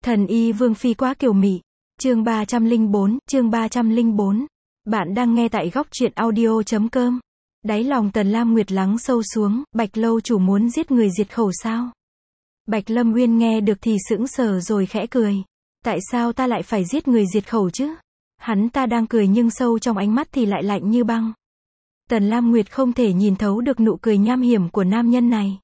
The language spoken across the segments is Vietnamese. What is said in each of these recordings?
Thần y Vương Phi quá kiều mị. Chương 304. Bạn đang nghe tại góc truyện audio.com. Đáy lòng Tần Lam Nguyệt lắng sâu xuống, Bạch lâu chủ muốn giết người diệt khẩu sao? Bạch Lâm Uyên nghe được thì sững sờ rồi khẽ cười. Tại sao ta lại phải giết người diệt khẩu chứ? Hắn ta đang cười nhưng sâu trong ánh mắt thì lại lạnh như băng. Tần Lam Nguyệt không thể nhìn thấu được nụ cười nham hiểm của nam nhân này.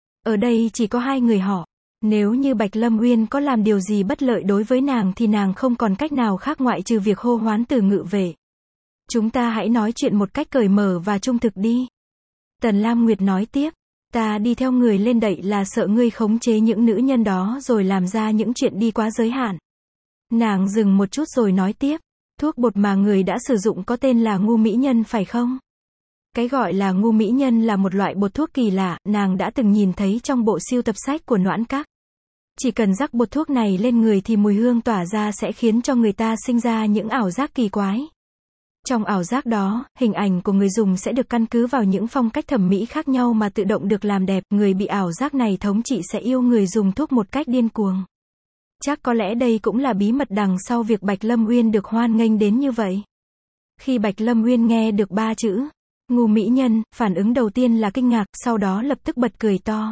Ở đây chỉ có hai người họ. Nếu như Bạch Lâm Uyên có làm điều gì bất lợi đối với nàng thì nàng không còn cách nào khác ngoại trừ việc hô hoán từ ngự vệ. Chúng ta hãy nói chuyện một cách cởi mở và trung thực đi. Tần Lam Nguyệt nói tiếp. Ta đi theo người lên đậy là sợ ngươi khống chế những nữ nhân đó rồi làm ra những chuyện đi quá giới hạn. Nàng dừng một chút rồi nói tiếp. Thuốc bột mà người đã sử dụng có tên là ngu mỹ nhân phải không? Cái gọi là ngu mỹ nhân là một loại bột thuốc kỳ lạ, nàng đã từng nhìn thấy trong bộ sưu tập sách của Noãn Các. Chỉ cần rắc bột thuốc này lên người thì mùi hương tỏa ra sẽ khiến cho người ta sinh ra những ảo giác kỳ quái. Trong ảo giác đó, hình ảnh của người dùng sẽ được căn cứ vào những phong cách thẩm mỹ khác nhau mà tự động được làm đẹp, người bị ảo giác này thống trị sẽ yêu người dùng thuốc một cách điên cuồng. Chắc có lẽ đây cũng là bí mật đằng sau việc Bạch Lâm Uyên được hoan nghênh đến như vậy. Khi Bạch Lâm Uyên nghe được ba chữ ngu mỹ nhân, phản ứng đầu tiên là kinh ngạc, sau đó lập tức bật cười to.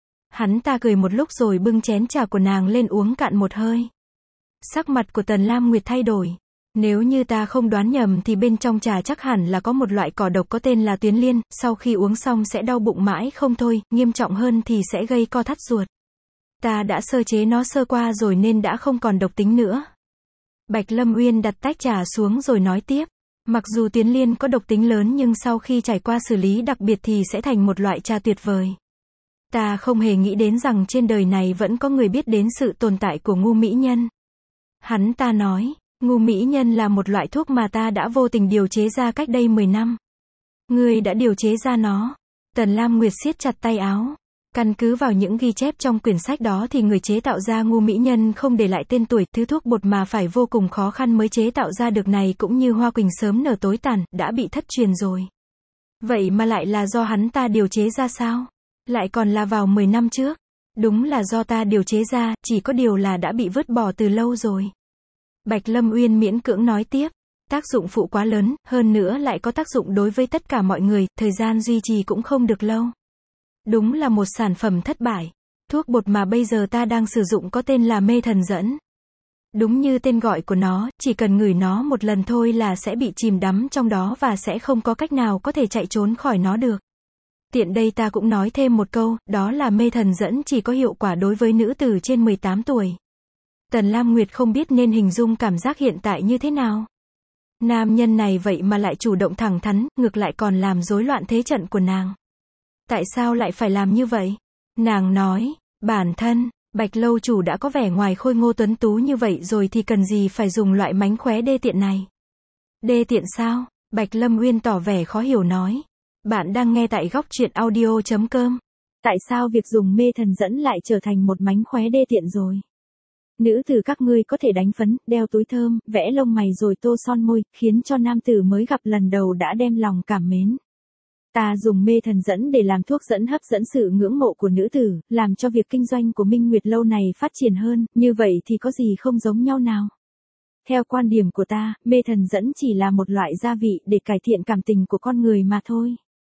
Hắn ta cười một lúc rồi bưng chén trà của nàng lên uống cạn một hơi. Sắc mặt của Tần Lam Nguyệt thay đổi. Nếu như ta không đoán nhầm thì bên trong trà chắc hẳn là có một loại cỏ độc có tên là tuyến liên, sau khi uống xong sẽ đau bụng mãi không thôi, nghiêm trọng hơn thì sẽ gây co thắt ruột. Ta đã sơ chế nó sơ qua rồi nên đã không còn độc tính nữa. Bạch Lâm Uyên đặt tách trà xuống rồi nói tiếp. Mặc dù tuyến liên có độc tính lớn nhưng sau khi trải qua xử lý đặc biệt thì sẽ thành một loại trà tuyệt vời. Ta không hề nghĩ đến rằng trên đời này vẫn có người biết đến sự tồn tại của ngu mỹ nhân. Hắn ta nói, ngu mỹ nhân là một loại thuốc mà ta đã vô tình điều chế ra cách đây 10 năm. Ngươi đã điều chế ra nó. Tần Lam Nguyệt siết chặt tay áo. Căn cứ vào những ghi chép trong quyển sách đó thì người chế tạo ra ngu mỹ nhân không để lại tên tuổi, thứ thuốc bột mà phải vô cùng khó khăn mới chế tạo ra được này cũng như hoa quỳnh sớm nở tối tàn, đã bị thất truyền rồi. Vậy mà lại là do hắn ta điều chế ra sao? Lại còn là vào 10 năm trước. Đúng là do ta điều chế ra, chỉ có điều là đã bị vứt bỏ từ lâu rồi. Bạch Lâm Uyên miễn cưỡng nói tiếp. Tác dụng phụ quá lớn, hơn nữa lại có tác dụng đối với tất cả mọi người, thời gian duy trì cũng không được lâu. Đúng là một sản phẩm thất bại. Thuốc bột mà bây giờ ta đang sử dụng có tên là mê thần dẫn. Đúng như tên gọi của nó, chỉ cần ngửi nó một lần thôi là sẽ bị chìm đắm trong đó và sẽ không có cách nào có thể chạy trốn khỏi nó được. Tiện đây ta cũng nói thêm một câu, đó là mê thần dẫn chỉ có hiệu quả đối với nữ tử trên 18 tuổi. Tần Lam Nguyệt không biết nên hình dung cảm giác hiện tại như thế nào. Nam nhân này vậy mà lại chủ động thẳng thắn, ngược lại còn làm rối loạn thế trận của nàng. Tại sao lại phải làm như vậy? Nàng nói, bản thân, Bạch lâu chủ đã có vẻ ngoài khôi ngô tuấn tú như vậy rồi thì cần gì phải dùng loại mánh khóe đê tiện này? Đê tiện sao? Bạch Lâm Uyên tỏ vẻ khó hiểu nói. Bạn đang nghe tại góc truyện audio.com. Tại sao việc dùng mê thần dẫn lại trở thành một mánh khóe đê tiện rồi? Nữ tử các ngươi có thể đánh phấn, đeo túi thơm, vẽ lông mày rồi tô son môi, khiến cho nam tử mới gặp lần đầu đã đem lòng cảm mến. Ta dùng mê thần dẫn để làm thuốc dẫn hấp dẫn sự ngưỡng mộ của nữ tử, làm cho việc kinh doanh của Minh Nguyệt lâu này phát triển hơn, như vậy thì có gì không giống nhau nào? Theo quan điểm của ta, mê thần dẫn chỉ là một loại gia vị để cải thiện cảm tình của con người mà thôi.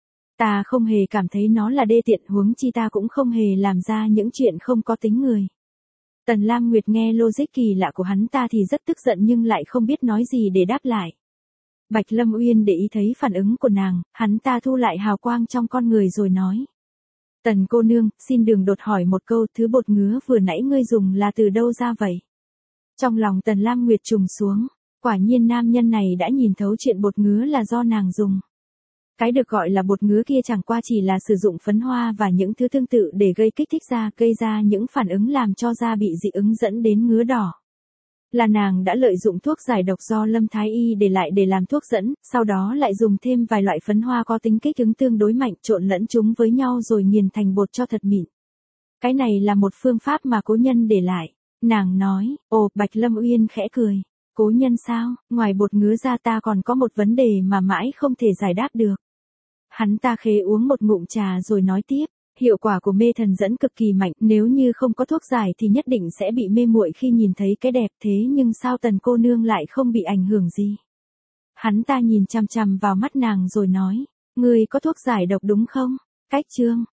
Ta không hề cảm thấy nó là đê tiện, huống chi ta cũng không hề làm ra những chuyện không có tính người. Tần Lam Nguyệt nghe logic kỳ lạ của hắn ta thì rất tức giận nhưng lại không biết nói gì để đáp lại. Bạch Lâm Uyên để ý thấy phản ứng của nàng, hắn ta thu lại hào quang trong con người rồi nói. Tần cô nương, xin đừng đột hỏi một câu, thứ bột ngứa vừa nãy ngươi dùng là từ đâu ra vậy? Trong lòng Tần Lam Nguyệt trùng xuống, quả nhiên nam nhân này đã nhìn thấu chuyện bột ngứa là do nàng dùng. Cái được gọi là bột ngứa kia chẳng qua chỉ là sử dụng phấn hoa và những thứ tương tự để gây kích thích da, gây ra những phản ứng làm cho da bị dị ứng dẫn đến ngứa đỏ. Là nàng đã lợi dụng thuốc giải độc do Lâm Thái Y để lại để làm thuốc dẫn, sau đó lại dùng thêm vài loại phấn hoa có tính kích ứng tương đối mạnh, trộn lẫn chúng với nhau rồi nghiền thành bột cho thật mịn. Cái này là một phương pháp mà cố nhân để lại. Nàng nói, ồ, Bạch Lâm Uyên khẽ cười. Cố nhân sao, ngoài bột ngứa ra ta còn có một vấn đề mà mãi không thể giải đáp được. Hắn ta khẽ uống một ngụm trà rồi nói tiếp, Hiệu quả của mê thần dẫn cực kỳ mạnh, nếu như không có thuốc giải thì nhất định sẽ bị mê muội khi nhìn thấy cái đẹp, thế nhưng sao Tần cô nương lại không bị ảnh hưởng gì? Hắn ta nhìn chằm chằm vào mắt nàng rồi nói, ngươi có thuốc giải độc đúng không? Cách chương